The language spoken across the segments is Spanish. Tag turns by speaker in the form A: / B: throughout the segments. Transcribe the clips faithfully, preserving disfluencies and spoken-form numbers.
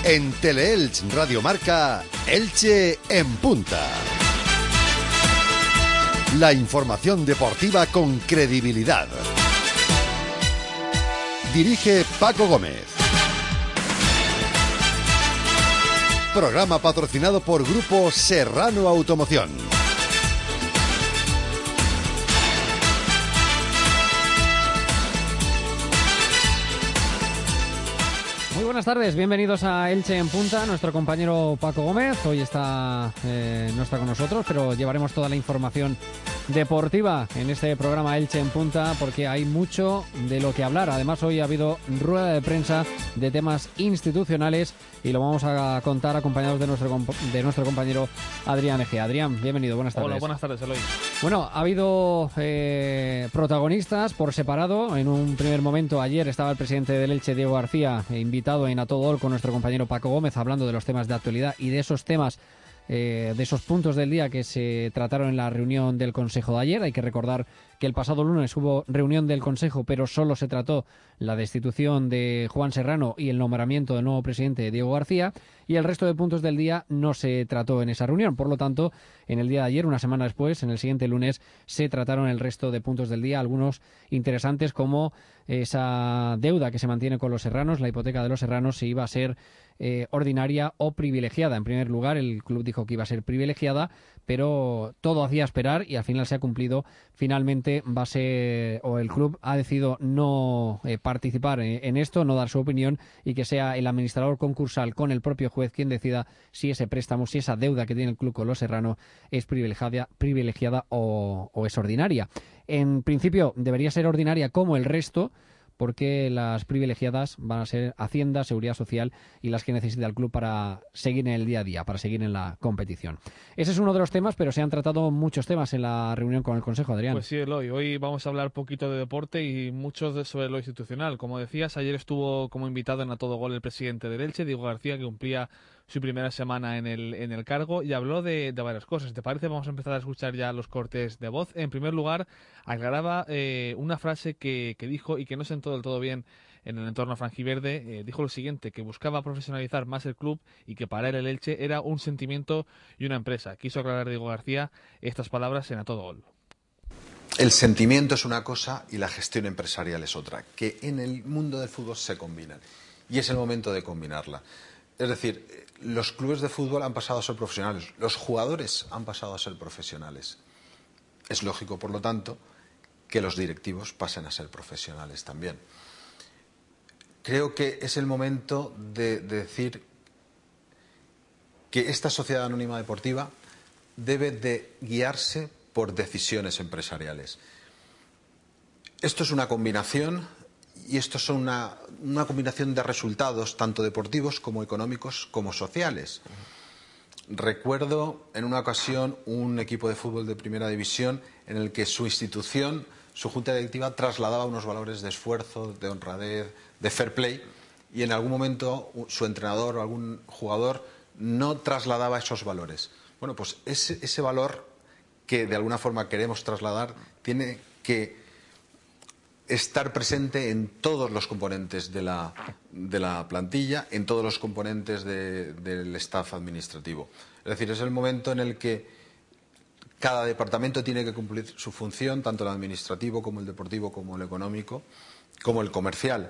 A: En Teleelch Radio Marca, Elche en Punta. La información deportiva con credibilidad. Dirige Paco Gómez. Programa patrocinado por Grupo Serrano Automoción.
B: Muy buenas tardes, bienvenidos a Elche en Punta. Nuestro compañero Paco Gómez hoy está, eh, no está con nosotros, pero llevaremos toda la información deportiva en este programa Elche en Punta porque hay mucho de lo que hablar. Además, hoy ha habido rueda de prensa de temas institucionales y lo vamos a contar acompañados de nuestro, de nuestro compañero Adrián Egea. Adrián, bienvenido, buenas tardes.
C: Hola, buenas tardes, Eloy.
B: Bueno, ha habido eh, protagonistas por separado. En un primer momento, ayer estaba el presidente del Elche, Diego García, invitado en A Todo Gol con nuestro compañero Paco Gómez, hablando de los temas de actualidad y de esos temas, eh, de esos puntos del día que se trataron en la reunión del Consejo de ayer. Hay que recordar que el pasado lunes hubo reunión del Consejo, pero solo se trató la destitución de Juan Serrano y el nombramiento del nuevo presidente, Diego García, y el resto de puntos del día no se trató en esa reunión. Por lo tanto, en el día de ayer, una semana después, en el siguiente lunes, se trataron el resto de puntos del día, algunos interesantes como esa deuda que se mantiene con los serranos, la hipoteca de los serranos, si iba a ser eh, ordinaria o privilegiada. En primer lugar, el club dijo que iba a ser privilegiada, pero todo hacía esperar y al final se ha cumplido. Finalmente va a ser, o el club ha decidido no eh, participar en, en esto, no dar su opinión y que sea el administrador concursal con el propio juez quien decida si ese préstamo, si esa deuda que tiene el club con los serranos es privilegiada, privilegiada o, o es ordinaria. En principio debería ser ordinaria como el resto, porque las privilegiadas van a ser Hacienda, Seguridad Social y las que necesita el club para seguir en el día a día, para seguir en la competición. Ese es uno de los temas, pero se han tratado muchos temas en la reunión con el Consejo, Adrián.
C: Pues sí, Eloy, hoy vamos a hablar poquito de deporte y mucho de sobre lo institucional. Como decías, ayer estuvo como invitado en A Todo Gol el presidente del Elche, Diego García, que cumplía su primera semana en el, en el cargo y habló de, de varias cosas. ¿Te parece? Vamos a empezar a escuchar ya los cortes de voz. En primer lugar, aclaraba eh, una frase que, que dijo y que no sentó del todo bien en el entorno franjiverde. Eh, dijo lo siguiente, que buscaba profesionalizar más el club y que para él el Elche era un sentimiento y una empresa. Quiso aclarar Diego García estas palabras en A Todo Gol.
D: El sentimiento es una cosa y la gestión empresarial es otra, que en el mundo del fútbol se combinan y es el momento de combinarla. Es decir, los clubes de fútbol han pasado a ser profesionales, los jugadores han pasado a ser profesionales. Es lógico, por lo tanto, que los directivos pasen a ser profesionales también. Creo que es el momento de, de decir que esta sociedad anónima deportiva debe de guiarse por decisiones empresariales. Esto es una combinación y esto es una, una combinación de resultados tanto deportivos como económicos como sociales. Recuerdo en una ocasión un equipo de fútbol de primera división en el que su institución, su junta directiva, trasladaba unos valores de esfuerzo, de honradez, de fair play, y en algún momento su entrenador o algún jugador no trasladaba esos valores. Bueno, pues ese, ese valor que de alguna forma queremos trasladar tiene que estar presente en todos los componentes de la, de la plantilla, en todos los componentes de, del staff administrativo. Es decir, es el momento en el que cada departamento tiene que cumplir su función, tanto el administrativo como el deportivo, como el económico, como el comercial.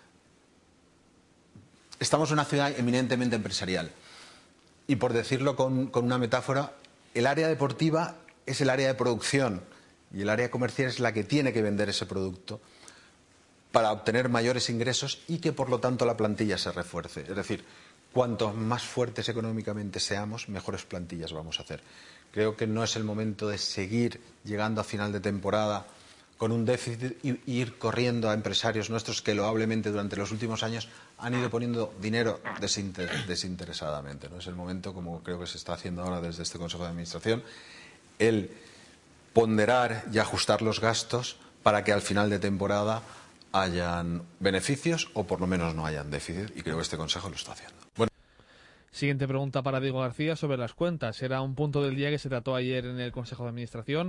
D: Estamos en una ciudad eminentemente empresarial y, por decirlo con, con una metáfora, el área deportiva es el área de producción y el área comercial es la que tiene que vender ese producto para obtener mayores ingresos y que, por lo tanto, la plantilla se refuerce. Es decir, cuanto más fuertes económicamente seamos, mejores plantillas vamos a hacer. Creo que no es el momento de seguir llegando a final de temporada con un déficit y ir corriendo a empresarios nuestros que loablemente durante los últimos años han ido poniendo dinero desinter- desinteresadamente, ¿no? Es el momento, como creo que se está haciendo ahora desde este Consejo de Administración, el ponderar y ajustar los gastos para que al final de temporada hayan beneficios o por lo menos no hayan déficit, y creo que este Consejo lo está haciendo. Bueno.
C: Siguiente pregunta para Diego García sobre las cuentas. Era un punto del día que se trató ayer en el Consejo de Administración.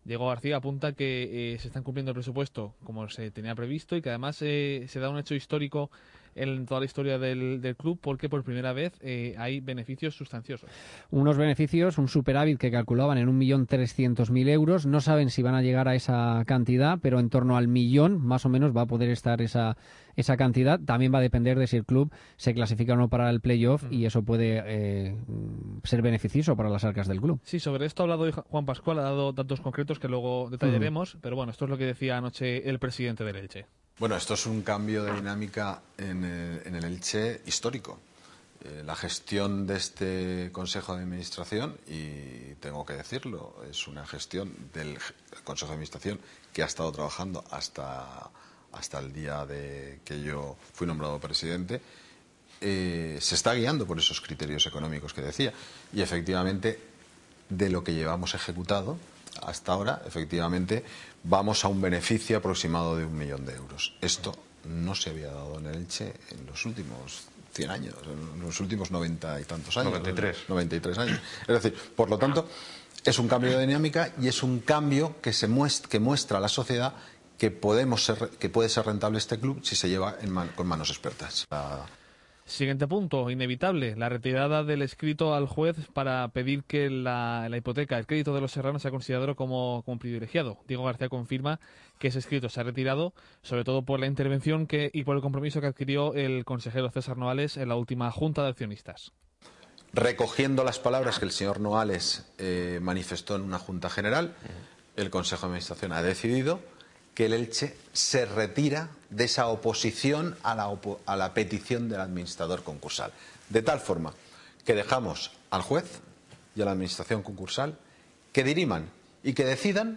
C: Diego García apunta que eh, se están cumpliendo el presupuesto como se tenía previsto y que además eh, se da un hecho histórico en toda la historia del, del club porque por primera vez eh, hay beneficios sustanciosos.
B: Unos beneficios, un superávit que calculaban en un millón trescientos mil euros. No saben si van a llegar a esa cantidad, pero en torno al millón más o menos va a poder estar esa, esa cantidad. También va a depender de si el club se clasifica o no para el playoff mm. y eso puede eh, ser beneficioso para las arcas del club.
C: Sí, sobre esto ha hablado Juan Pascual, ha dado datos concretos que luego detallaremos, mm. pero bueno, esto es lo que decía anoche el presidente del Elche.
D: Bueno, esto es un cambio de dinámica en el, en el Elche histórico. Eh, la gestión de este Consejo de Administración, y tengo que decirlo, es una gestión del Consejo de Administración que ha estado trabajando hasta, hasta el día de que yo fui nombrado presidente, eh, se está guiando por esos criterios económicos que decía. Y efectivamente, de lo que llevamos ejecutado hasta ahora, efectivamente, vamos a un beneficio aproximado de un millón de euros. Esto no se había dado en el Elche en los últimos cien años, en los últimos noventa y tantos años.
E: noventa y tres.
D: noventa y tres años. Es decir, por lo tanto, es un cambio de dinámica y es un cambio que, se muestra, que muestra a la sociedad que, podemos ser, que puede ser rentable este club si se lleva en man, con manos expertas. La...
C: Siguiente punto, inevitable, la retirada del escrito al juez para pedir que la, la hipoteca, el crédito de los serranos sea considerado como, como privilegiado. Diego García confirma que ese escrito se ha retirado, sobre todo por la intervención que, y por el compromiso que adquirió el consejero César Noales en la última Junta de Accionistas.
D: Recogiendo las palabras que el señor Noales eh, manifestó en una Junta General, el Consejo de Administración ha decidido que el Elche se retira de esa oposición a la, opo a la petición del administrador concursal. De tal forma que dejamos al juez y a la administración concursal que diriman y que decidan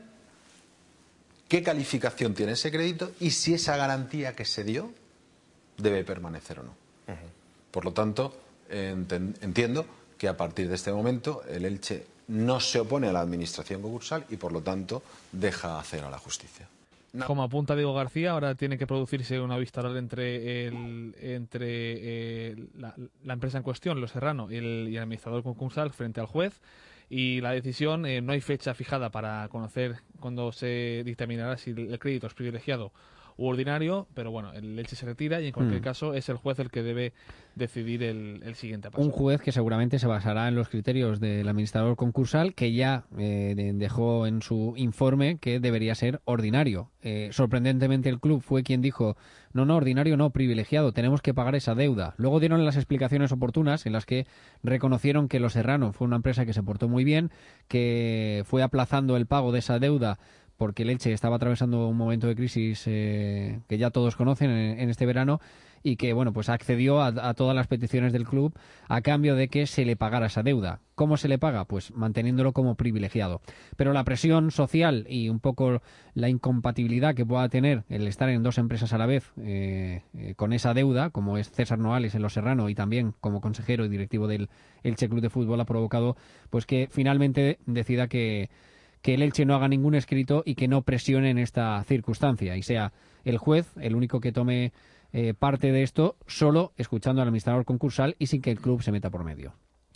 D: qué calificación tiene ese crédito y si esa garantía que se dio debe permanecer o no. Uh-huh. Por lo tanto, entiendo que a partir de este momento el Elche no se opone a la administración concursal y por lo tanto deja hacer a la justicia.
C: No. Como apunta Diego García, ahora tiene que producirse una vista oral entre, el, entre eh, la, la empresa en cuestión, Los Serrano, y el, y el administrador concursal frente al juez. Y la decisión, eh, no hay fecha fijada para conocer cuándo se dictaminará si el crédito es privilegiado u ordinario, pero bueno, el Elche se retira y en cualquier mm. caso es el juez el que debe decidir el, el siguiente paso.
B: Un juez que seguramente se basará en los criterios del administrador concursal, que ya eh, dejó en su informe que debería ser ordinario. Eh, sorprendentemente el club fue quien dijo, no, no, ordinario no, privilegiado, tenemos que pagar esa deuda. Luego dieron las explicaciones oportunas en las que reconocieron que Los Serrano fue una empresa que se portó muy bien, que fue aplazando el pago de esa deuda porque el Elche estaba atravesando un momento de crisis eh, que ya todos conocen en, en este verano y que, bueno, pues accedió a, a todas las peticiones del club a cambio de que se le pagara esa deuda. ¿Cómo se le paga? Pues manteniéndolo como privilegiado. Pero la presión social y un poco la incompatibilidad que pueda tener el estar en dos empresas a la vez eh, eh, con esa deuda, como es César Noales en Los Serrano y también como consejero y directivo del Elche Club de Fútbol, ha provocado pues que finalmente decida que que el Elche no haga ningún escrito y que no presione en esta circunstancia y sea el juez el único que tome eh, parte de esto, solo escuchando al administrador concursal y sin que el club se meta por medio.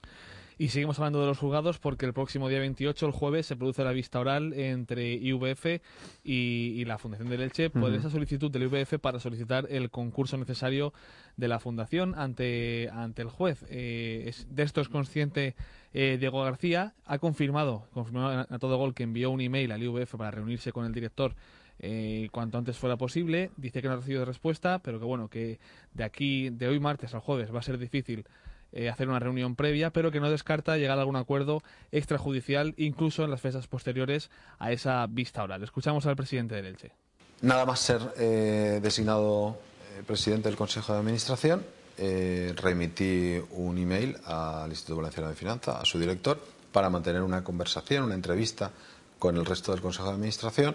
C: Y seguimos hablando de los juzgados porque el próximo día veintiocho, el jueves, se produce la vista oral entre I V F y, y la Fundación del Elche por uh-huh. esa solicitud del I V F para solicitar el concurso necesario de la Fundación ante, ante el juez. Eh, es, de esto es consciente eh, Diego García. Ha confirmado, confirmado a, a todo gol que envió un email al I V F para reunirse con el director eh, cuanto antes fuera posible. Dice que no ha recibido respuesta, pero que bueno, que de aquí, de hoy martes al jueves, va a ser difícil Eh, hacer una reunión previa, pero que no descarta llegar a algún acuerdo extrajudicial, incluso en las fechas posteriores a esa vista oral. Escuchamos al presidente del Elche.
D: Nada más ser eh, designado eh, presidente del Consejo de Administración, eh, remití un email al Instituto Valenciano de Finanzas, a su director, para mantener una conversación, una entrevista con el resto del Consejo de Administración,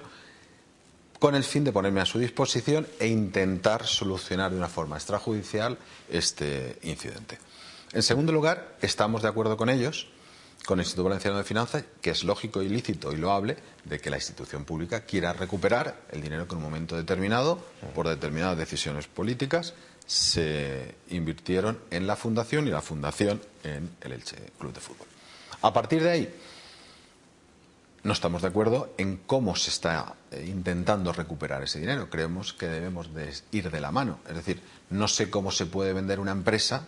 D: con el fin de ponerme a su disposición e intentar solucionar de una forma extrajudicial este incidente. En segundo lugar, estamos de acuerdo con ellos, con el Instituto Valenciano de Finanzas, que es lógico y lícito y loable de que la institución pública quiera recuperar el dinero que en un momento determinado, por determinadas decisiones políticas, se invirtieron en la Fundación y la Fundación en el Elche Club de Fútbol. A partir de ahí, No estamos de acuerdo en cómo se está intentando recuperar ese dinero. Creemos que debemos de ir de la mano. Es decir, no sé cómo se puede vender una empresa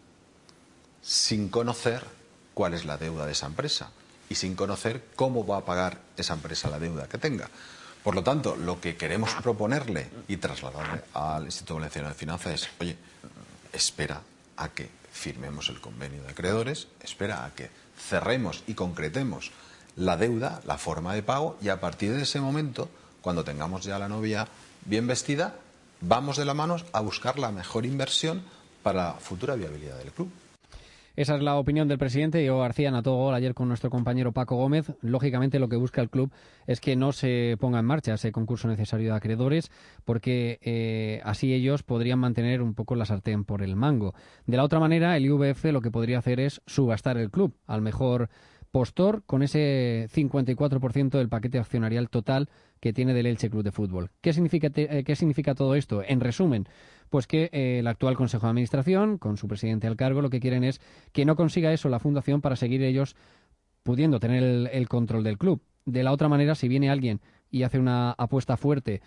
D: sin conocer cuál es la deuda de esa empresa y sin conocer cómo va a pagar esa empresa la deuda que tenga. Por lo tanto, lo que queremos proponerle y trasladarle al Instituto Valenciano de Finanzas es, oye, espera a que firmemos el convenio de acreedores, espera a que cerremos y concretemos la deuda, la forma de pago, y a partir de ese momento, cuando tengamos ya la novia bien vestida, vamos de la mano a buscar la mejor inversión para la futura viabilidad del club.
B: Esa es la opinión del presidente Diego García en A Todo Gol ayer con nuestro compañero Paco Gómez. Lógicamente lo que busca el club es que no se ponga en marcha ese concurso necesario de acreedores, porque eh, así ellos podrían mantener un poco la sartén por el mango. De la otra manera, el I V F lo que podría hacer es subastar el club al mejor postor con ese cincuenta y cuatro por ciento del paquete accionarial total que tiene del Elche Club de Fútbol. ¿Qué significa, te, eh, ¿qué significa todo esto? En resumen, pues que eh, el actual Consejo de Administración, con su presidente al cargo, lo que quieren es que no consiga eso la Fundación para seguir ellos pudiendo tener el, el control del club. De la otra manera, si viene alguien y hace una apuesta fuerte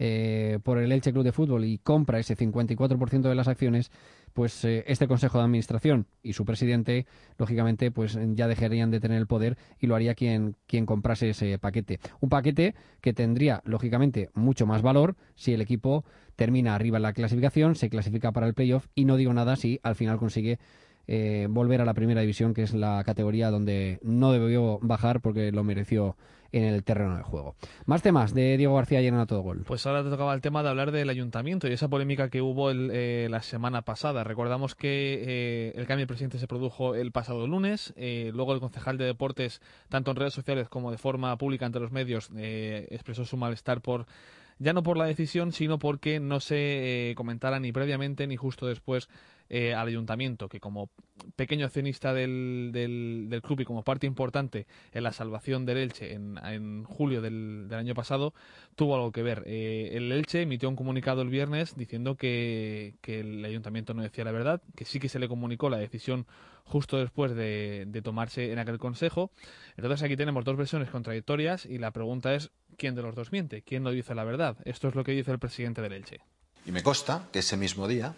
B: eh, por el Elche Club de Fútbol y compra ese cincuenta y cuatro por ciento de las acciones, pues eh, este Consejo de Administración y su presidente, lógicamente, pues ya dejarían de tener el poder y lo haría quien, quien comprase ese paquete. Un paquete que tendría, lógicamente, mucho más valor si el equipo termina arriba en la clasificación, se clasifica para el playoff, y no digo nada si al final consigue eh, volver a la primera división, que es la categoría donde no debió bajar porque lo mereció en el terreno de juego. Más temas de Diego García ayer en A Todo Gol.
C: Pues ahora te tocaba el tema de hablar del ayuntamiento y esa polémica que hubo el, eh, la semana pasada. Recordamos que eh, el cambio de presidente se produjo el pasado lunes, eh, luego el concejal de deportes, tanto en redes sociales como de forma pública ante los medios, eh, expresó su malestar por, ya no por la decisión, sino porque no se eh, comentara ni previamente ni justo después eh, al ayuntamiento, que como pequeño accionista del, del, del club y como parte importante en la salvación del Elche en, en julio del, del año pasado, tuvo algo que ver. Eh, el Elche emitió un comunicado el viernes diciendo que, que el ayuntamiento no decía la verdad, que sí que se le comunicó la decisión justo después de, de tomarse en aquel consejo. Entonces aquí tenemos dos versiones contradictorias y la pregunta es ¿quién de los dos miente? ¿Quién no dice la verdad? Esto es lo que dice el presidente del Elche.
D: Y me consta que ese mismo día,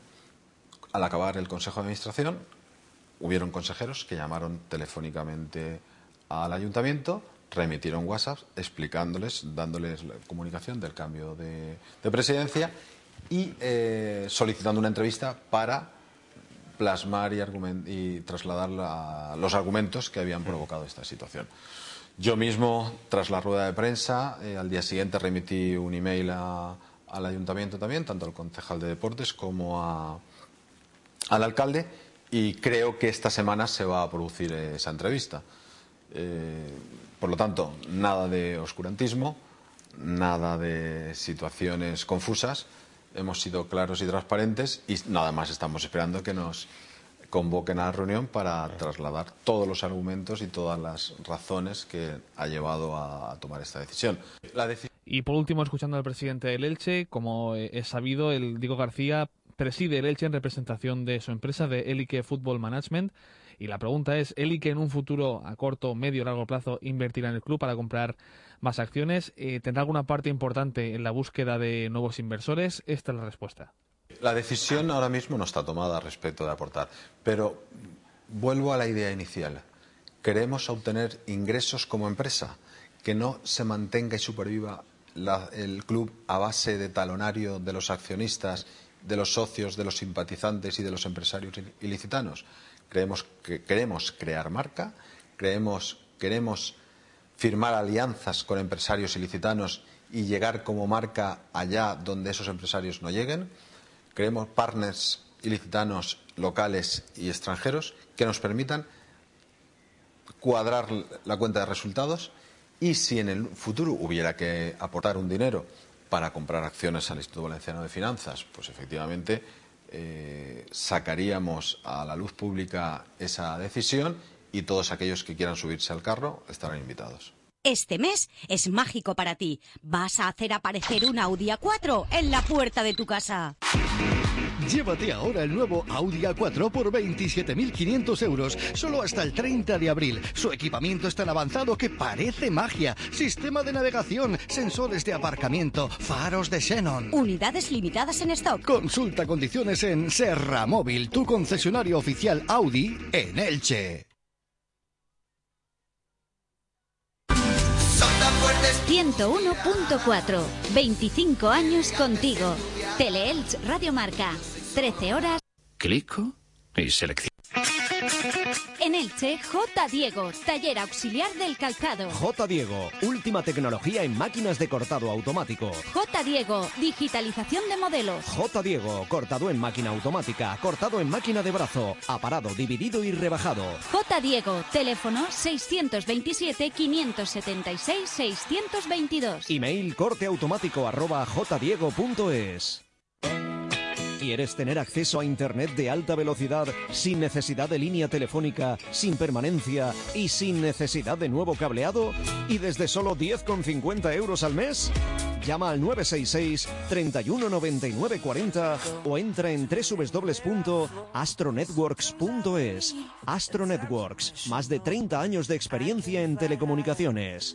D: al acabar el Consejo de Administración, hubieron consejeros que llamaron telefónicamente al ayuntamiento, remitieron WhatsApp explicándoles, dándoles la comunicación del cambio de, de presidencia y eh, solicitando una entrevista para plasmar y, argument, y trasladar la, los argumentos que habían provocado esta situación. Yo mismo, tras la rueda de prensa, eh, al día siguiente remití un email a, al ayuntamiento también, tanto al concejal de deportes como a, al alcalde, y creo que esta semana se va a producir esa entrevista. Eh, por lo tanto, nada de oscurantismo, nada de situaciones confusas. Hemos sido claros y transparentes y nada más estamos esperando que nos convoquen a la reunión para trasladar todos los argumentos y todas las razones que ha llevado a, a tomar esta decisión. La deci-
C: y por último, escuchando al presidente del Elche, como es sabido, el Diego García preside el Elche en representación de su empresa de Elique Football Management. Y la pregunta es, ¿Elique en un futuro a corto, medio o largo plazo invertirá en el club para comprar más acciones? Eh, ¿Tendrá alguna parte importante en la búsqueda de nuevos inversores? Esta es la respuesta.
D: La decisión ahora mismo no está tomada respecto de aportar, pero vuelvo a la idea inicial. Queremos obtener ingresos como empresa, que no se mantenga y superviva la, el club a base de talonario de los accionistas, de los socios, de los simpatizantes y de los empresarios ilicitanos. Creemos que queremos crear marca, creemos, queremos firmar alianzas con empresarios ilicitanos y llegar como marca allá donde esos empresarios no lleguen. Queremos partners ilicitanos locales y extranjeros que nos permitan cuadrar la cuenta de resultados, y si en el futuro hubiera que aportar un dinero para comprar acciones al Instituto Valenciano de Finanzas, pues efectivamente eh, sacaríamos a la luz pública esa decisión y todos aquellos que quieran subirse al carro estarán invitados.
E: Este mes es mágico para ti. Vas a hacer aparecer un Audi A cuatro en la puerta de tu casa.
A: Llévate ahora el nuevo Audi A cuatro por veintisiete mil quinientos euros, solo hasta el treinta de abril. Su equipamiento es tan avanzado que parece magia. Sistema de navegación, sensores de aparcamiento, faros de xenón.
E: Unidades limitadas en stock.
A: Consulta condiciones en Serra Móvil, tu concesionario oficial Audi en Elche.
E: ciento uno punto cuatro. veinticinco años contigo. Teleelch Radio Marca. trece horas.
F: Clico y selecciono.
E: En Elche, J. Diego, taller auxiliar del calzado.
G: J. Diego, última tecnología en máquinas de cortado automático.
E: J. Diego, digitalización de modelos.
G: J. Diego, cortado en máquina automática, cortado en máquina de brazo, aparado, dividido y rebajado.
E: J. Diego, teléfono seiscientos veintisiete, quinientos setenta y seis, seiscientos veintidós.
G: Email corteautomático arroba jdiego punto es. ¿Quieres tener acceso a Internet de alta velocidad sin necesidad de línea telefónica, sin permanencia y sin necesidad de nuevo cableado? ¿Y desde solo diez con cincuenta euros al mes? Llama al nueve seis seis, treinta y uno, noventa y nueve, cuarenta o entra en doble u doble u doble u punto astronetworks punto es. Astro Networks, más de treinta años de experiencia en telecomunicaciones.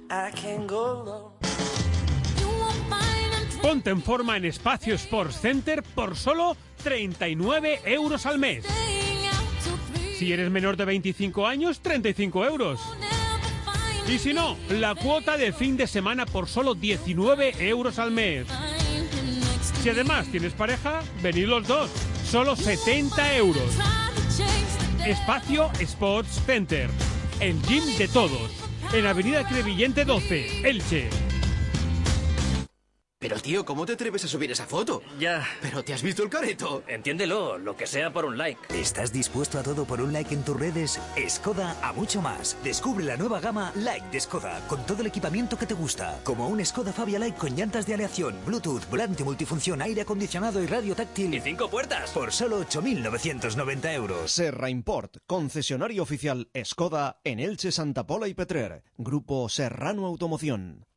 H: Ponte en forma en Espacio Sports Center por solo treinta y nueve euros al mes. Si eres menor de veinticinco años, treinta y cinco euros. Y si no, la cuota de fin de semana por solo diecinueve euros al mes. Si además tienes pareja, venid los dos, solo setenta euros. Espacio Sports Center, el gym de todos, en Avenida Crevillente doce, Elche.
I: Pero tío, ¿cómo te atreves a subir esa foto?
J: Ya.
I: ¿Pero te has visto el careto?
J: Entiéndelo, lo que sea por un like.
K: ¿Estás dispuesto a todo por un like en tus redes? Skoda a mucho más. Descubre la nueva gama Like de Skoda, con todo el equipamiento que te gusta. Como un Skoda Fabia Like con llantas de aleación, Bluetooth, volante multifunción, aire acondicionado y radio táctil.
J: ¿Y cinco puertas?
K: Por solo ocho mil novecientos noventa euros.
G: Serra Import, concesionario oficial Skoda en Elche, Santa Pola y Petrer. Grupo Serrano Automoción.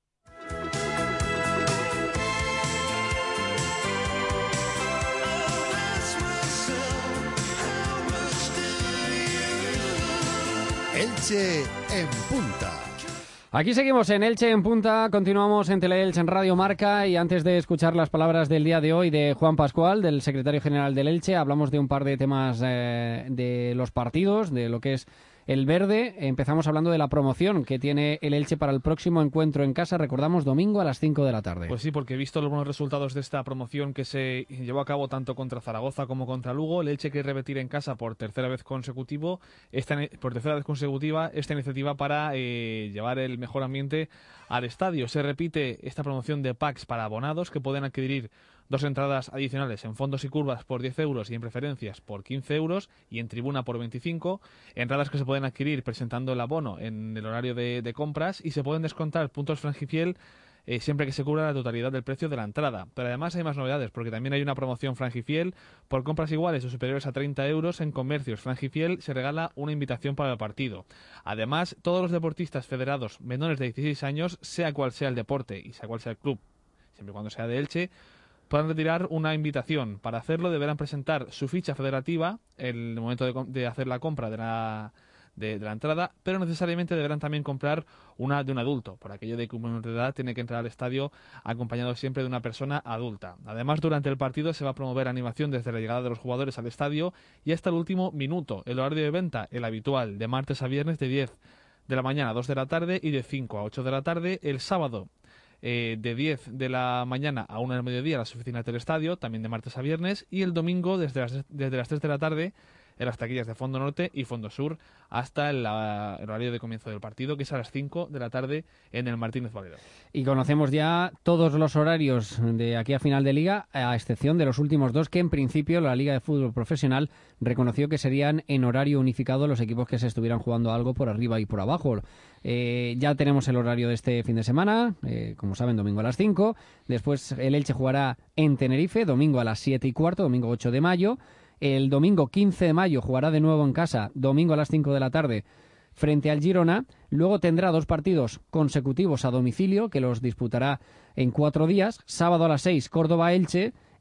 A: Elche en punta.
B: Aquí seguimos en Elche en punta, continuamos en Teleelche en Radio Marca y antes de escuchar las palabras del día de hoy de Juan Pascual, del secretario general del Elche, hablamos de un par de temas eh, de los partidos, de lo que es el verde. Empezamos hablando de la promoción que tiene el Elche para el próximo encuentro en casa, recordamos, domingo a las cinco de la tarde.
C: Pues sí, porque he visto los buenos resultados de esta promoción que se llevó a cabo tanto contra Zaragoza como contra Lugo. El Elche quiere repetir en casa por tercera vez consecutivo, esta, por tercera vez consecutiva esta iniciativa para eh, llevar el mejor ambiente al estadio. Se repite esta promoción de packs para abonados que pueden adquirir dos entradas adicionales en fondos y curvas por diez euros y en preferencias por quince euros y en tribuna por veinticinco. Entradas que se pueden adquirir presentando el abono en el horario de, de compras y se pueden descontar puntos Frangifiel eh, siempre que se cubra la totalidad del precio de la entrada. Pero además hay más novedades porque también hay una promoción Frangifiel por compras iguales o superiores a treinta euros en comercios Frangifiel. Se regala una invitación para el partido. Además, todos los deportistas federados menores de dieciséis años, sea cual sea el deporte y sea cual sea el club, siempre y cuando sea de Elche, podrán retirar una invitación. Para hacerlo deberán presentar su ficha federativa en el momento de, de hacer la compra de la, de, de la entrada, pero necesariamente deberán también comprar una de un adulto. Por aquello de que un menor de edad tiene que entrar al estadio acompañado siempre de una persona adulta. Además, durante el partido se va a promover animación desde la llegada de los jugadores al estadio y hasta el último minuto. El horario de venta, el habitual, de martes a viernes de diez de la mañana a dos de la tarde y de cinco a ocho de la tarde. El sábado, Eh, de diez de la mañana a una del mediodía a las oficinas del estadio, también de martes a viernes, y el domingo desde las, desde las tres de la tarde en las taquillas de Fondo Norte y Fondo Sur hasta el, el horario de comienzo del partido, que es a las cinco de la tarde en el Martínez Valero.
B: Y conocemos ya todos los horarios de aquí a final de liga, a excepción de los últimos dos que en principio la Liga de Fútbol Profesional reconoció que serían en horario unificado los equipos que se estuvieran jugando algo por arriba y por abajo. Eh, ya tenemos el horario de este fin de semana, eh, como saben, domingo a las cinco. Después el Elche jugará en Tenerife, domingo a las siete y cuarto, domingo ocho de mayo. El domingo quince de mayo jugará de nuevo en casa, domingo a las cinco de la tarde, frente al Girona. Luego tendrá dos partidos consecutivos a domicilio, que los disputará en cuatro días. Sábado a las seis, Córdoba-Elche,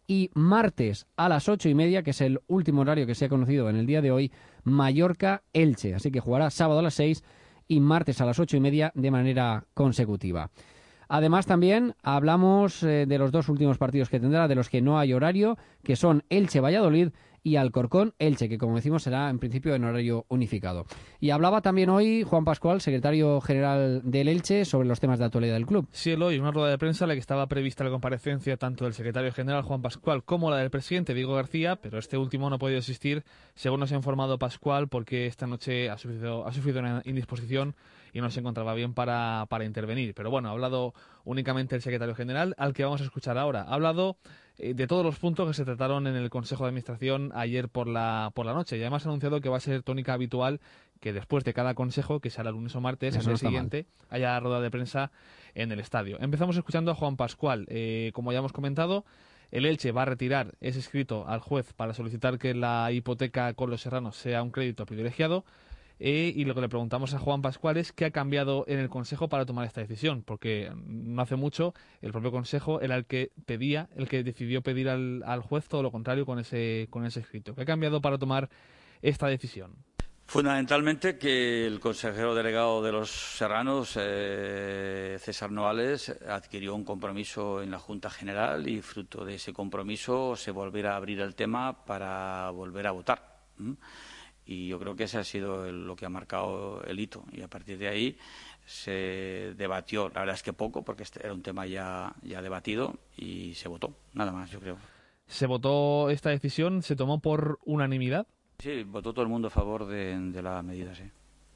B: Y martes a las ocho y media, que es el último horario que se ha conocido en el día de hoy, Mallorca-Elche. Así que jugará sábado a las seis y martes a las ocho y media de manera consecutiva. Además, también hablamos eh, de los dos últimos partidos que tendrá, de los que no hay horario, que son Elche-Valladolid y Alcorcón-Elche, que como decimos será en principio en horario unificado. Y hablaba también hoy Juan Pascual, secretario general del Elche, sobre los temas de actualidad del club.
C: Sí, hoy una rueda de prensa en la que estaba prevista la comparecencia tanto del secretario general Juan Pascual como la del presidente Diego García, pero este último no ha podido asistir, según nos ha informado Pascual, porque esta noche ha sufrido, ha sufrido una indisposición y no se encontraba bien para, para intervenir. Pero bueno, ha hablado únicamente el secretario general, al que vamos a escuchar ahora. Ha hablado eh, de todos los puntos que se trataron en el Consejo de Administración ayer por la, por la noche, y además ha anunciado que va a ser tónica habitual que después de cada consejo, que será lunes o martes, el día siguiente, haya rueda de prensa en el estadio. Empezamos escuchando a Juan Pascual. Eh, como ya hemos comentado, el Elche va a retirar ese escrito al juez para solicitar que la hipoteca con los serranos sea un crédito privilegiado. Eh, y lo que le preguntamos a Juan Pascual es qué ha cambiado en el Consejo para tomar esta decisión, porque no hace mucho el propio Consejo era el que pedía, el que decidió pedir al, al juez todo lo contrario con ese, con ese escrito. ¿Qué ha cambiado para tomar esta decisión?
L: Fundamentalmente que el consejero delegado de los Serranos, eh, César Noales, adquirió un compromiso en la Junta General y fruto de ese compromiso se volverá a abrir el tema para volver a votar. ¿Mm? Y yo creo que ese ha sido el, lo que ha marcado el hito. Y a partir de ahí se debatió, la verdad es que poco, porque este era un tema ya, ya debatido, y se votó, nada más, yo creo.
C: ¿Se votó esta decisión? ¿Se tomó por unanimidad?
L: Sí, votó todo el mundo a favor de, de la medida, sí.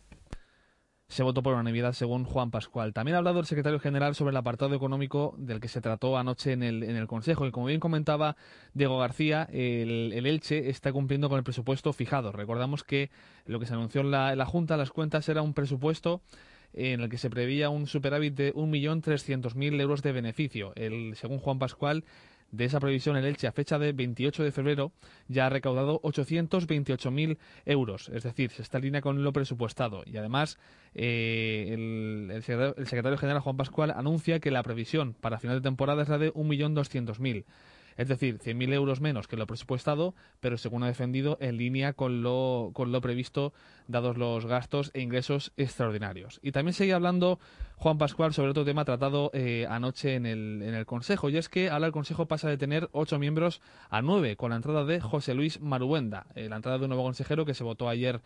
C: Se votó por unanimidad, según Juan Pascual. También ha hablado el secretario general sobre el apartado económico del que se trató anoche en el, en el Consejo. Y como bien comentaba Diego García, el, el Elche está cumpliendo con el presupuesto fijado. Recordamos que lo que se anunció en la, en la Junta, las cuentas, era un presupuesto en el que se preveía un superávit de un millón trescientos mil euros de beneficio. El, según Juan Pascual, de esa previsión, el Elche, a fecha de veintiocho de febrero, ya ha recaudado ochocientos veintiocho mil euros. Es decir, se está en línea con lo presupuestado. Y además, eh, el, el, secretario, el secretario general Juan Pascual anuncia que la previsión para final de temporada es la de un millón doscientos mil. Es decir, cien mil euros menos que lo presupuestado, pero según ha defendido, en línea con lo, con lo previsto, dados los gastos e ingresos extraordinarios. Y también sigue hablando Juan Pascual sobre otro tema tratado eh, anoche en el, en el Consejo, y es que ahora el Consejo pasa de tener ocho miembros a nueve, con la entrada de José Luis Maruenda, eh, la entrada de un nuevo consejero que se votó ayer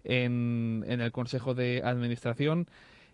C: en, en el Consejo de Administración.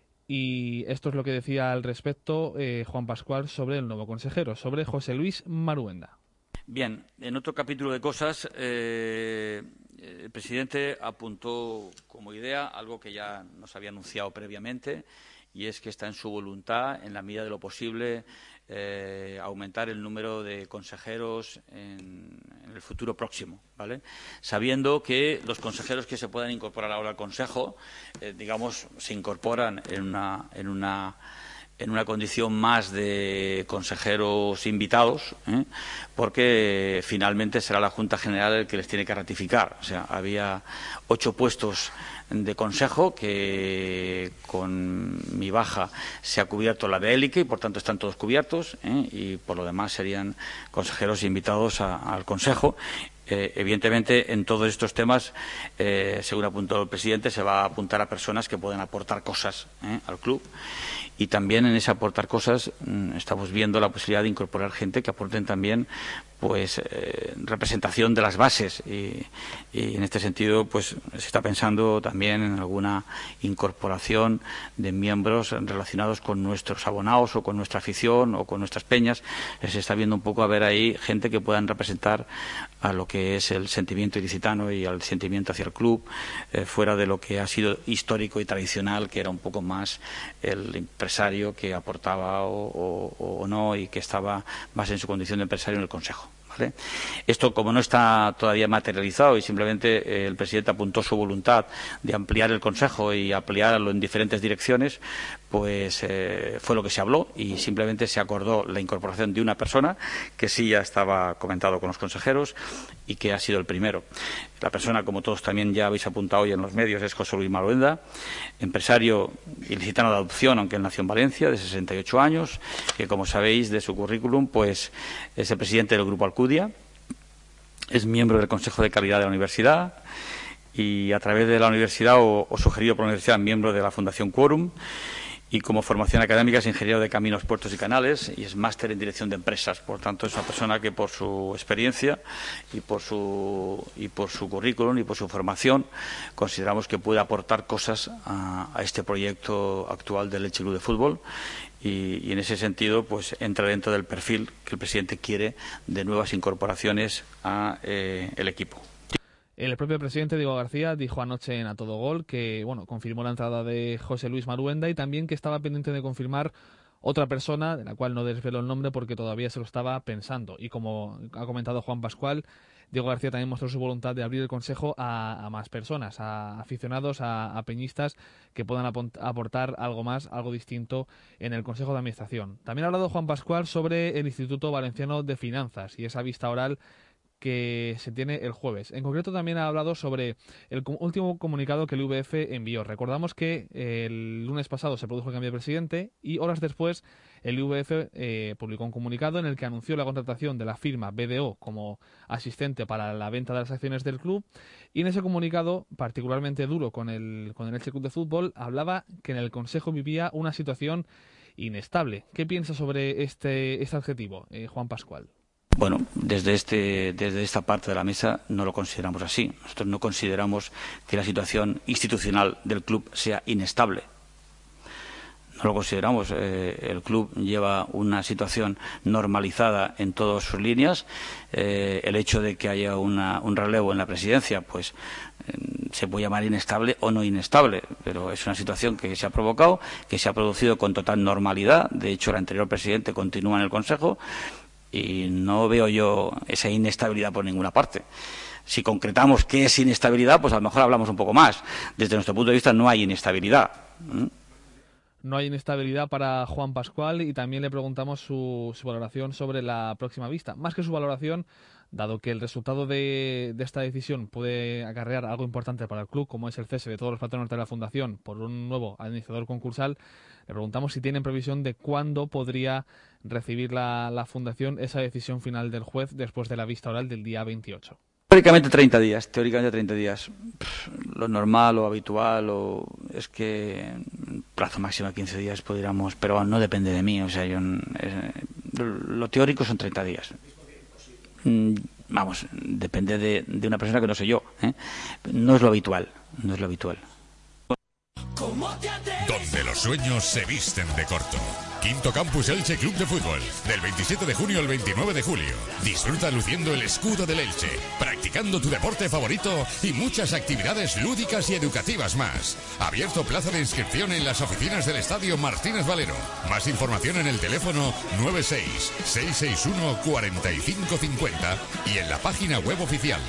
C: Y esto es lo que decía al respecto eh, Juan Pascual sobre el nuevo consejero, sobre José Luis Maruenda.
L: Bien, en otro capítulo de cosas, eh, el presidente apuntó como idea algo que ya nos había anunciado previamente, y es que está en su voluntad, en la medida de lo posible, eh, aumentar el número de consejeros en, en el futuro próximo, ¿vale? Sabiendo que los consejeros que se puedan incorporar ahora al Consejo, eh, digamos, se incorporan en una, en una en una condición más de consejeros invitados, ¿eh? Porque finalmente será la Junta General el que les tiene que ratificar. O sea, había ocho puestos de consejo que con mi baja se ha cubierto la de Élique y por tanto están todos cubiertos, ¿eh? Y por lo demás serían consejeros invitados a, al Consejo. Eh, evidentemente, en todos estos temas, eh, según apuntó el presidente, se va a apuntar a personas que puedan aportar cosas, ¿eh? al club. Y también en ese aportar cosas mmm, estamos viendo la posibilidad de incorporar gente que aporten también pues eh, representación de las bases y, y en este sentido pues se está pensando también en alguna incorporación de miembros relacionados con nuestros abonados o con nuestra afición o con nuestras peñas. Se está viendo un poco a ver ahí gente que puedan representar a lo que es el sentimiento ilicitano y al sentimiento hacia el club, eh, fuera de lo que ha sido histórico y tradicional, que era un poco más el empresario que aportaba o, o, o no y que estaba más en su condición de empresario en el Consejo. ¿Vale? Esto, como no está todavía materializado y simplemente eh, el presidente apuntó su voluntad de ampliar el Consejo y ampliarlo en diferentes direcciones, pues eh, fue lo que se habló y simplemente se acordó la incorporación de una persona que sí ya estaba comentado con los consejeros y que ha sido el primero. La persona, como todos también ya habéis apuntado hoy en los medios, es José Luis Maruenda, empresario ilicitano de adopción, aunque él nació en Valencia, de sesenta y ocho años, que, como sabéis de su currículum, pues es el presidente del Grupo Alcudia, es miembro del Consejo de Calidad de la Universidad y, a través de la universidad o, o sugerido por la universidad, miembro de la Fundación Quorum, y como formación académica es ingeniero de caminos, puertos y canales y es máster en dirección de empresas. Por tanto, es una persona que, por su experiencia y por su, y por su currículum y por su formación, consideramos que puede aportar cosas a, a este proyecto actual del Elche Club de Fútbol y, y en ese sentido pues entra dentro del perfil que el presidente quiere de nuevas incorporaciones a eh, el equipo.
C: El propio presidente Diego García dijo anoche en A Todo Gol que, bueno, confirmó la entrada de José Luis Maruenda y también que estaba pendiente de confirmar otra persona, de la cual no desveló el nombre porque todavía se lo estaba pensando. Y como ha comentado Juan Pascual, Diego García también mostró su voluntad de abrir el consejo a, a más personas, a aficionados, a, a peñistas que puedan aportar algo más, algo distinto en el consejo de administración. También ha hablado Juan Pascual sobre el Instituto Valenciano de Finanzas y esa vista oral que se tiene el jueves. En concreto también ha hablado sobre el último comunicado que el V F envió. Recordamos que el lunes pasado se produjo el cambio de presidente y horas después el V F eh, publicó un comunicado en el que anunció la contratación de la firma B D O como asistente para la venta de las acciones del club, y en ese comunicado, particularmente duro con el, con el Elche Club de Fútbol, hablaba que en el Consejo vivía una situación inestable. ¿Qué piensa sobre este, este adjetivo, eh, Juan Pascual?
L: Bueno, desde, este, desde esta parte de la mesa no lo consideramos así. Nosotros no consideramos que la situación institucional del club sea inestable. No lo consideramos. Eh, el club lleva una situación normalizada en todas sus líneas. Eh, el hecho de que haya una, un relevo en la presidencia, pues eh, se puede llamar inestable o no inestable, pero es una situación que se ha provocado, que se ha producido con total normalidad. De hecho, el anterior presidente continúa en el Consejo. Y no veo yo esa inestabilidad por ninguna parte. Si concretamos qué es inestabilidad, pues a lo mejor hablamos un poco más. Desde nuestro punto de vista no hay inestabilidad. ¿Mm?
C: No hay inestabilidad para Juan Pascual y también le preguntamos su, su valoración sobre la próxima vista. Más que su valoración, dado que el resultado de, de esta decisión puede acarrear algo importante para el club, como es el cese de todos los patronos de la Fundación por un nuevo administrador concursal, le preguntamos si tienen previsión de cuándo podría recibir la, la Fundación esa decisión final del juez después de la vista oral del día veintiocho.
L: Teóricamente treinta días, teóricamente treinta días. Pff, lo normal o habitual o es que plazo máximo de quince días pudiéramos, pero no depende de mí. O sea, yo, eh, lo teórico son treinta días. Mm, vamos, depende de, de una persona que no soy yo. ¿eh? No es lo habitual, no es lo habitual.
M: Donde los sueños se visten de corto. Quinto Campus Elche Club de Fútbol, del veintisiete de junio al veintinueve de julio. Disfruta luciendo el escudo del Elche, practicando tu deporte favorito y muchas actividades lúdicas y educativas más. Abierto plaza de inscripción en las oficinas del Estadio Martínez Valero. Más información en el teléfono nueve seis, seis seis uno, cuatro cinco cinco cero y en la página web oficial.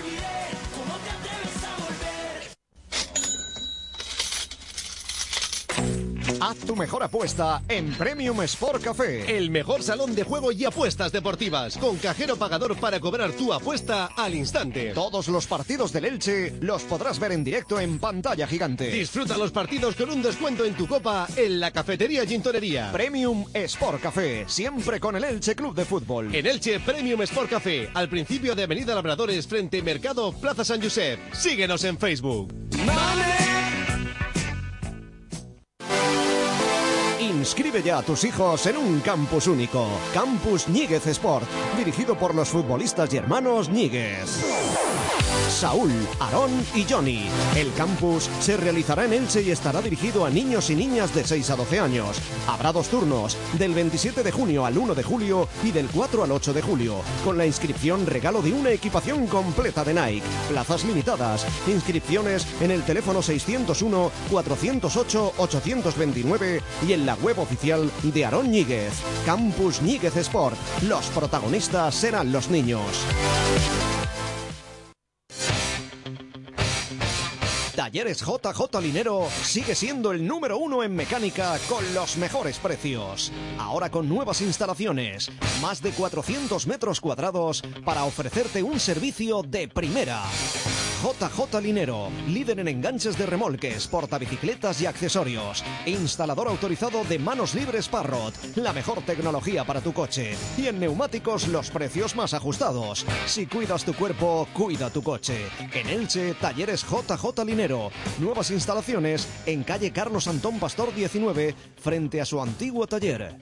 G: Haz tu mejor apuesta en Premium Sport Café.
N: El mejor salón de juego y apuestas deportivas, con cajero pagador para cobrar tu apuesta al instante.
G: Todos los partidos del Elche los podrás ver en directo en pantalla gigante.
N: Disfruta los partidos con un descuento en tu copa en la cafetería Gintonería.
G: Premium Sport Café, siempre con el Elche Club de Fútbol.
N: En Elche, Premium Sport Café, al principio de Avenida Labradores, frente Mercado Plaza San Josep. Síguenos en Facebook. ¡Vale!
G: Inscribe ya a tus hijos en un campus único. Campus Ñíguez Sport, dirigido por los futbolistas y hermanos Ñíguez. Saúl, Aarón y Johnny. El campus se realizará en Elche y estará dirigido a niños y niñas de seis a doce años. Habrá dos turnos, del veintisiete de junio al uno de julio y del cuatro al ocho de julio. Con la inscripción regalo de una equipación completa de Nike. Plazas limitadas. Inscripciones en el teléfono seiscientos uno, cuatrocientos ocho, ochocientos veintinueve y en la web oficial de Aarón Ñíguez. Campus Ñíguez Sport. Los protagonistas serán los niños. Talleres J J Linero sigue siendo el número uno en mecánica con los mejores precios. Ahora con nuevas instalaciones, más de cuatrocientos metros cuadrados para ofrecerte un servicio de primera. J J Linero, líder en enganches de remolques, portabicicletas y accesorios. Instalador autorizado de manos libres Parrot, la mejor tecnología para tu coche. Y en neumáticos los precios más ajustados. Si cuidas tu cuerpo, cuida tu coche. En Elche, Talleres J J Linero. Nuevas instalaciones en calle Carlos Antón Pastor diecinueve, frente a su antiguo taller.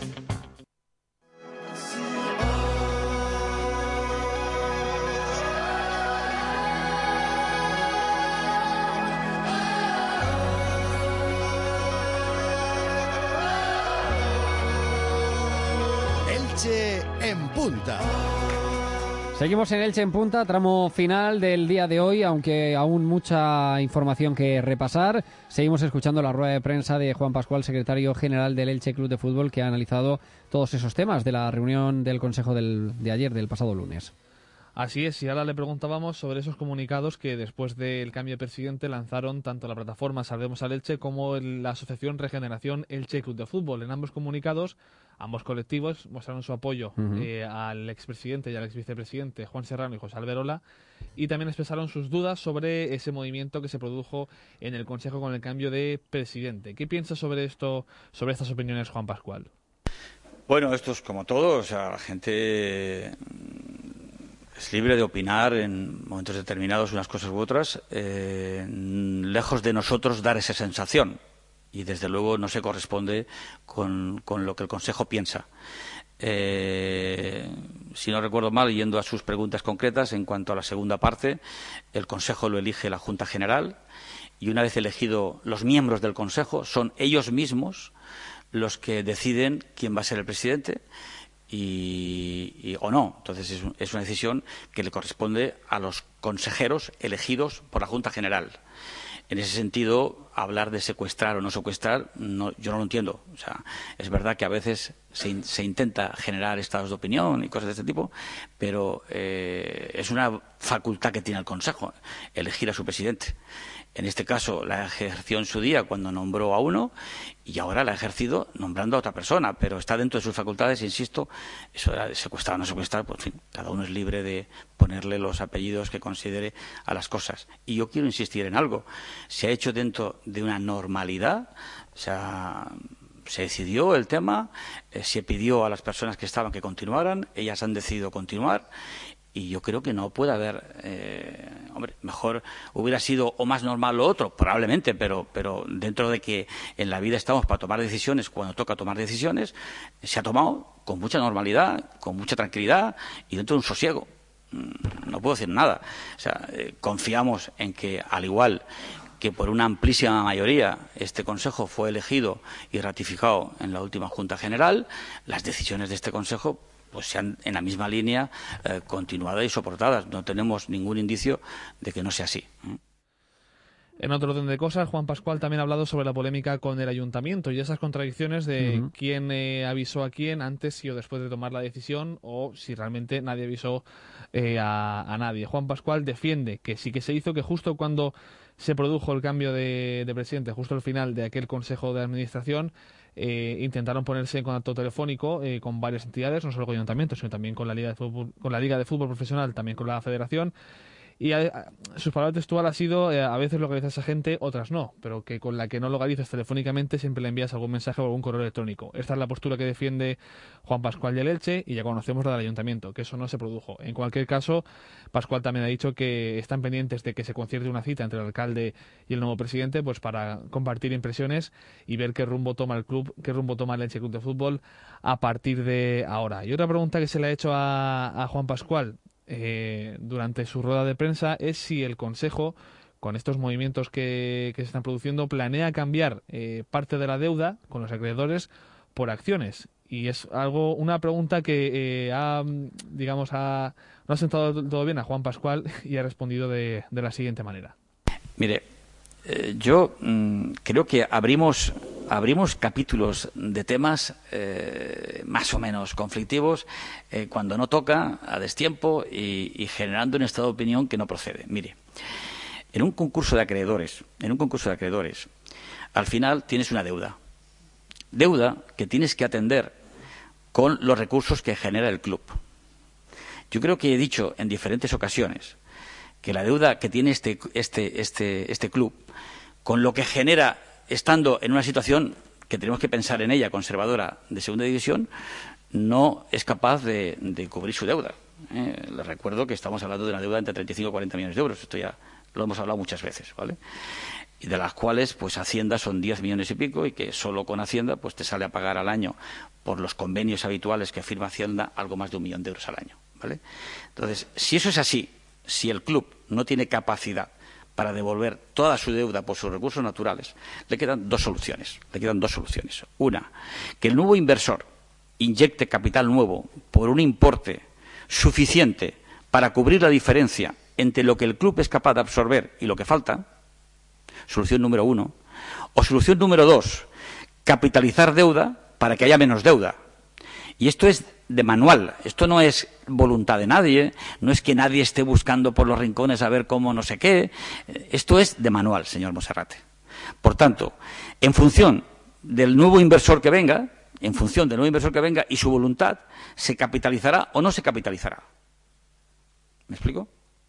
A: Elche en punta.
B: Seguimos en Elche en punta, tramo final del día de hoy, aunque aún mucha información que repasar. Seguimos escuchando la rueda de prensa de Juan Pascual, secretario general del Elche Club de Fútbol, que ha analizado todos esos temas de la reunión del Consejo del, de ayer, del pasado lunes.
C: Así es, y ahora le preguntábamos sobre esos comunicados que después del cambio de presidente lanzaron tanto la plataforma Salvemos al Elche como la asociación Regeneración Elche Club de Fútbol. En ambos comunicados, ambos colectivos mostraron su apoyo uh-huh. eh, al expresidente y al exvicepresidente Juan Serrano y José Alberola, y también expresaron sus dudas sobre ese movimiento que se produjo en el Consejo con el cambio de presidente. ¿Qué piensa sobre esto, sobre estas opiniones, Juan Pascual?
L: Bueno, esto es como todo, o sea, la gente es libre de opinar en momentos determinados unas cosas u otras, eh, lejos de nosotros dar esa sensación, y desde luego no se corresponde con, con lo que el Consejo piensa. Eh, si no recuerdo mal, yendo a sus preguntas concretas, en cuanto a la segunda parte, el Consejo lo elige la Junta General, y una vez elegido los miembros del Consejo, son ellos mismos los que deciden quién va a ser el presidente y, y o no. Entonces es, es una decisión que le corresponde a los consejeros elegidos por la Junta General. En ese sentido, hablar de secuestrar o no secuestrar, no, yo no lo entiendo. O sea, es verdad que a veces se, se intenta generar estados de opinión y cosas de este tipo, pero eh, es una facultad que tiene el Consejo, elegir a su presidente. En este caso la ejerció en su día cuando nombró a uno, y ahora la ha ejercido nombrando a otra persona, pero está dentro de sus facultades, insisto. Eso era de secuestrar o no secuestrar, pues en fin, cada uno es libre de ponerle los apellidos que considere a las cosas. Y yo quiero insistir en algo: se ha hecho dentro de una normalidad, o sea, se decidió el tema, eh, se pidió a las personas que estaban que continuaran, ellas han decidido continuar. Y yo creo que no puede haber, eh, hombre, mejor hubiera sido o más normal lo otro, probablemente, pero, pero dentro de que en la vida estamos para tomar decisiones, cuando toca tomar decisiones, se ha tomado con mucha normalidad, con mucha tranquilidad y dentro de un sosiego. No puedo decir nada. O sea, eh, confiamos en que, al igual que por una amplísima mayoría este Consejo fue elegido y ratificado en la última Junta General, las decisiones de este Consejo pues sean en la misma línea, eh, continuadas y soportadas. No tenemos ningún indicio de que no sea así.
C: En otro orden de cosas, Juan Pascual también ha hablado sobre la polémica con el ayuntamiento y esas contradicciones de uh-huh. quién eh, avisó a quién antes y o después de tomar la decisión, o si realmente nadie avisó eh, a, a nadie. Juan Pascual defiende que sí que se hizo, que justo cuando se produjo el cambio de, de presidente, justo al final de aquel Consejo de Administración, Eh, intentaron ponerse en contacto telefónico eh, con varias entidades, no solo con el ayuntamiento, sino también con la Liga de Fútbol, con la Liga de Fútbol Profesional, también con la Federación. Y a, a, sus palabras textuales ha sido, eh, a veces localizas a gente, otras no, pero que con la que no localizas telefónicamente siempre le envías algún mensaje o algún correo electrónico. Esta es la postura que defiende Juan Pascual y el Elche, y ya conocemos la del ayuntamiento, que eso no se produjo. En cualquier caso, Pascual también ha dicho que están pendientes de que se concierte una cita entre el alcalde y el nuevo presidente, pues para compartir impresiones y ver qué rumbo toma el club, qué rumbo toma el Elche Club de Fútbol a partir de ahora. Y otra pregunta que se le ha hecho a, a Juan Pascual Eh, durante su rueda de prensa es si el Consejo, con estos movimientos que, que se están produciendo, planea cambiar eh, parte de la deuda con los acreedores por acciones. Y es algo, una pregunta que eh, ha, digamos, ha, no ha sentado todo bien a Juan Pascual, y ha respondido de, de la siguiente manera.
L: Mire, eh, yo mmm, creo que abrimos abrimos capítulos de temas eh, más o menos conflictivos eh, cuando no toca, a destiempo, y, y generando un estado de opinión que no procede. Mire, en un concurso de acreedores, en un concurso de acreedores, al final tienes una deuda. Deuda que tienes que atender con los recursos que genera el club. Yo creo que he dicho en diferentes ocasiones que la deuda que tiene este, este, este, este club, con lo que genera estando en una situación que tenemos que pensar en ella, conservadora, de segunda división, no es capaz de, de cubrir su deuda. Eh, les recuerdo que estamos hablando de una deuda entre treinta y cinco y cuarenta millones de euros. Esto ya lo hemos hablado muchas veces, ¿vale? Y de las cuales, pues, Hacienda son diez millones y pico, y que solo con Hacienda, pues, te sale a pagar al año, por los convenios habituales que firma Hacienda, algo más de un millón de euros al año, ¿vale? Entonces, si eso es así, si el club no tiene capacidad para devolver toda su deuda por sus recursos naturales, le quedan dos soluciones. Le quedan dos soluciones. Una, que el nuevo inversor inyecte capital nuevo por un importe suficiente para cubrir la diferencia entre lo que el club es capaz de absorber y lo que falta. Solución número uno. O solución número dos, capitalizar deuda para que haya menos deuda. Y esto es de manual, esto no es voluntad de nadie, no es que nadie esté buscando por los rincones a ver cómo no sé qué. Esto es de manual, señor Monserrate. Por tanto, en función del nuevo inversor que venga, en función del nuevo inversor que venga y su voluntad, se capitalizará o no se capitalizará. ¿Me explico?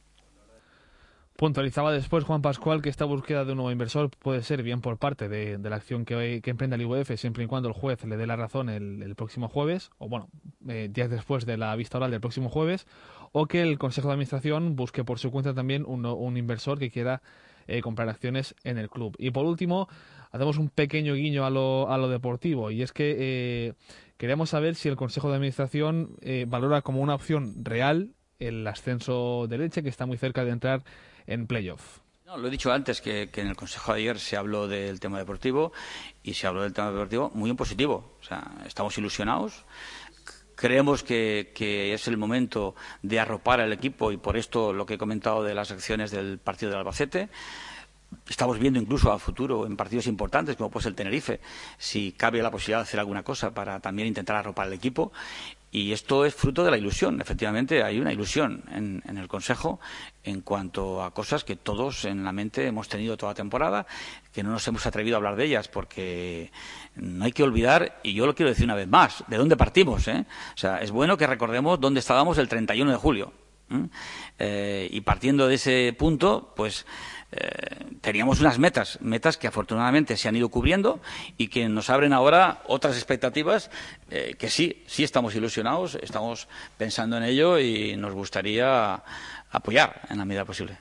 C: Puntualizaba después Juan Pascual que esta búsqueda de un nuevo inversor puede ser bien por parte de, de la acción que, que emprenda el I U F, siempre y cuando el juez le dé la razón el, el próximo jueves, o bueno, eh, días después de la vista oral del próximo jueves, o que el Consejo de Administración busque por su cuenta también un, un inversor que quiera eh, comprar acciones en el club. Y por último, hacemos un pequeño guiño a lo, a lo deportivo, y es que eh, queríamos saber si el Consejo de Administración eh, valora como una opción real el ascenso del Elche, que está muy cerca de entrar en playoff.
L: No, lo he dicho antes, que, que en el Consejo de ayer se habló del tema deportivo, y se habló del tema deportivo muy en positivo. O sea, estamos ilusionados, creemos que, que es el momento de arropar al equipo, y por esto lo que he comentado de las acciones del partido del Albacete. Estamos viendo incluso a futuro en partidos importantes, como puede ser el Tenerife, si cabe la posibilidad de hacer alguna cosa para también intentar arropar al equipo. Y esto es fruto de la ilusión. Efectivamente, hay una ilusión en, en el Consejo en cuanto a cosas que todos en la mente hemos tenido toda la temporada, que no nos hemos atrevido a hablar de ellas, porque no hay que olvidar, y yo lo quiero decir una vez más, de dónde partimos, ¿eh? O sea, es bueno que recordemos dónde estábamos el treinta y uno de julio. ¿eh? Eh, y partiendo de ese punto, pues Eh, teníamos unas metas, metas que afortunadamente se han ido cubriendo y que nos abren ahora otras expectativas eh, que sí, sí estamos ilusionados, estamos pensando en ello y nos gustaría apoyar en la medida posible.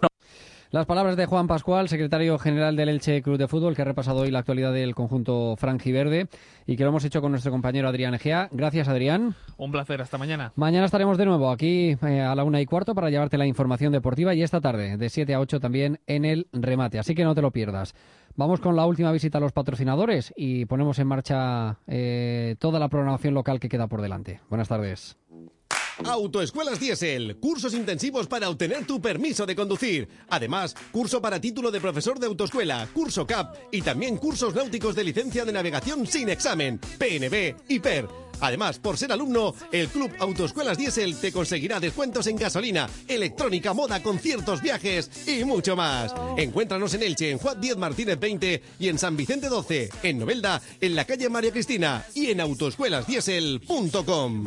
B: Las palabras de Juan Pascual, secretario general del Elche Club de Fútbol, que ha repasado hoy la actualidad del conjunto franjiverde y que lo hemos hecho con nuestro compañero Adrián Egea. Gracias, Adrián.
C: Un placer, hasta mañana.
B: Mañana estaremos de nuevo aquí eh, a la una y cuarto para llevarte la información deportiva, y esta tarde de siete a ocho también en el remate, así que no te lo pierdas. Vamos con la última visita a los patrocinadores y ponemos en marcha eh, toda la programación local que queda por delante. Buenas tardes.
N: Autoescuelas Diésel, cursos intensivos para obtener tu permiso de conducir. Además, curso para título de profesor de autoescuela, curso C A P y también cursos náuticos de licencia de navegación sin examen, P N B y P E R. Además, por ser alumno, el Club Autoescuelas Diésel te conseguirá descuentos en gasolina, electrónica, moda, conciertos, viajes y mucho más. Encuéntranos en Elche, en Juan Díez Martínez veinte y en San Vicente doce, en Novelda, en la calle María Cristina y en autoescuelas diésel punto com.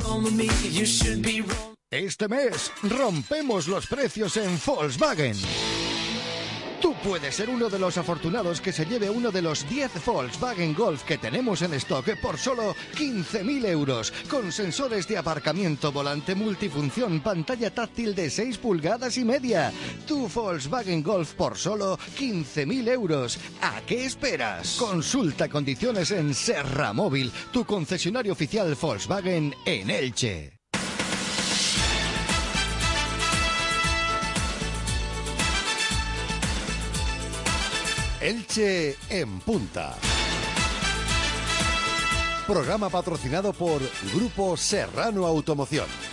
A: Este mes rompemos los precios en Volkswagen. Tú puedes ser uno de los afortunados que se lleve uno de los diez Volkswagen Golf que tenemos en stock por solo quince mil euros, con sensores de aparcamiento, volante multifunción, pantalla táctil de seis pulgadas y media. Tu Volkswagen Golf por solo quince mil euros. ¿A qué esperas? Consulta condiciones en Serra Móvil, tu concesionario oficial Volkswagen en Elche.
N: Elche en punta. Programa patrocinado por Grupo Serrano Automoción.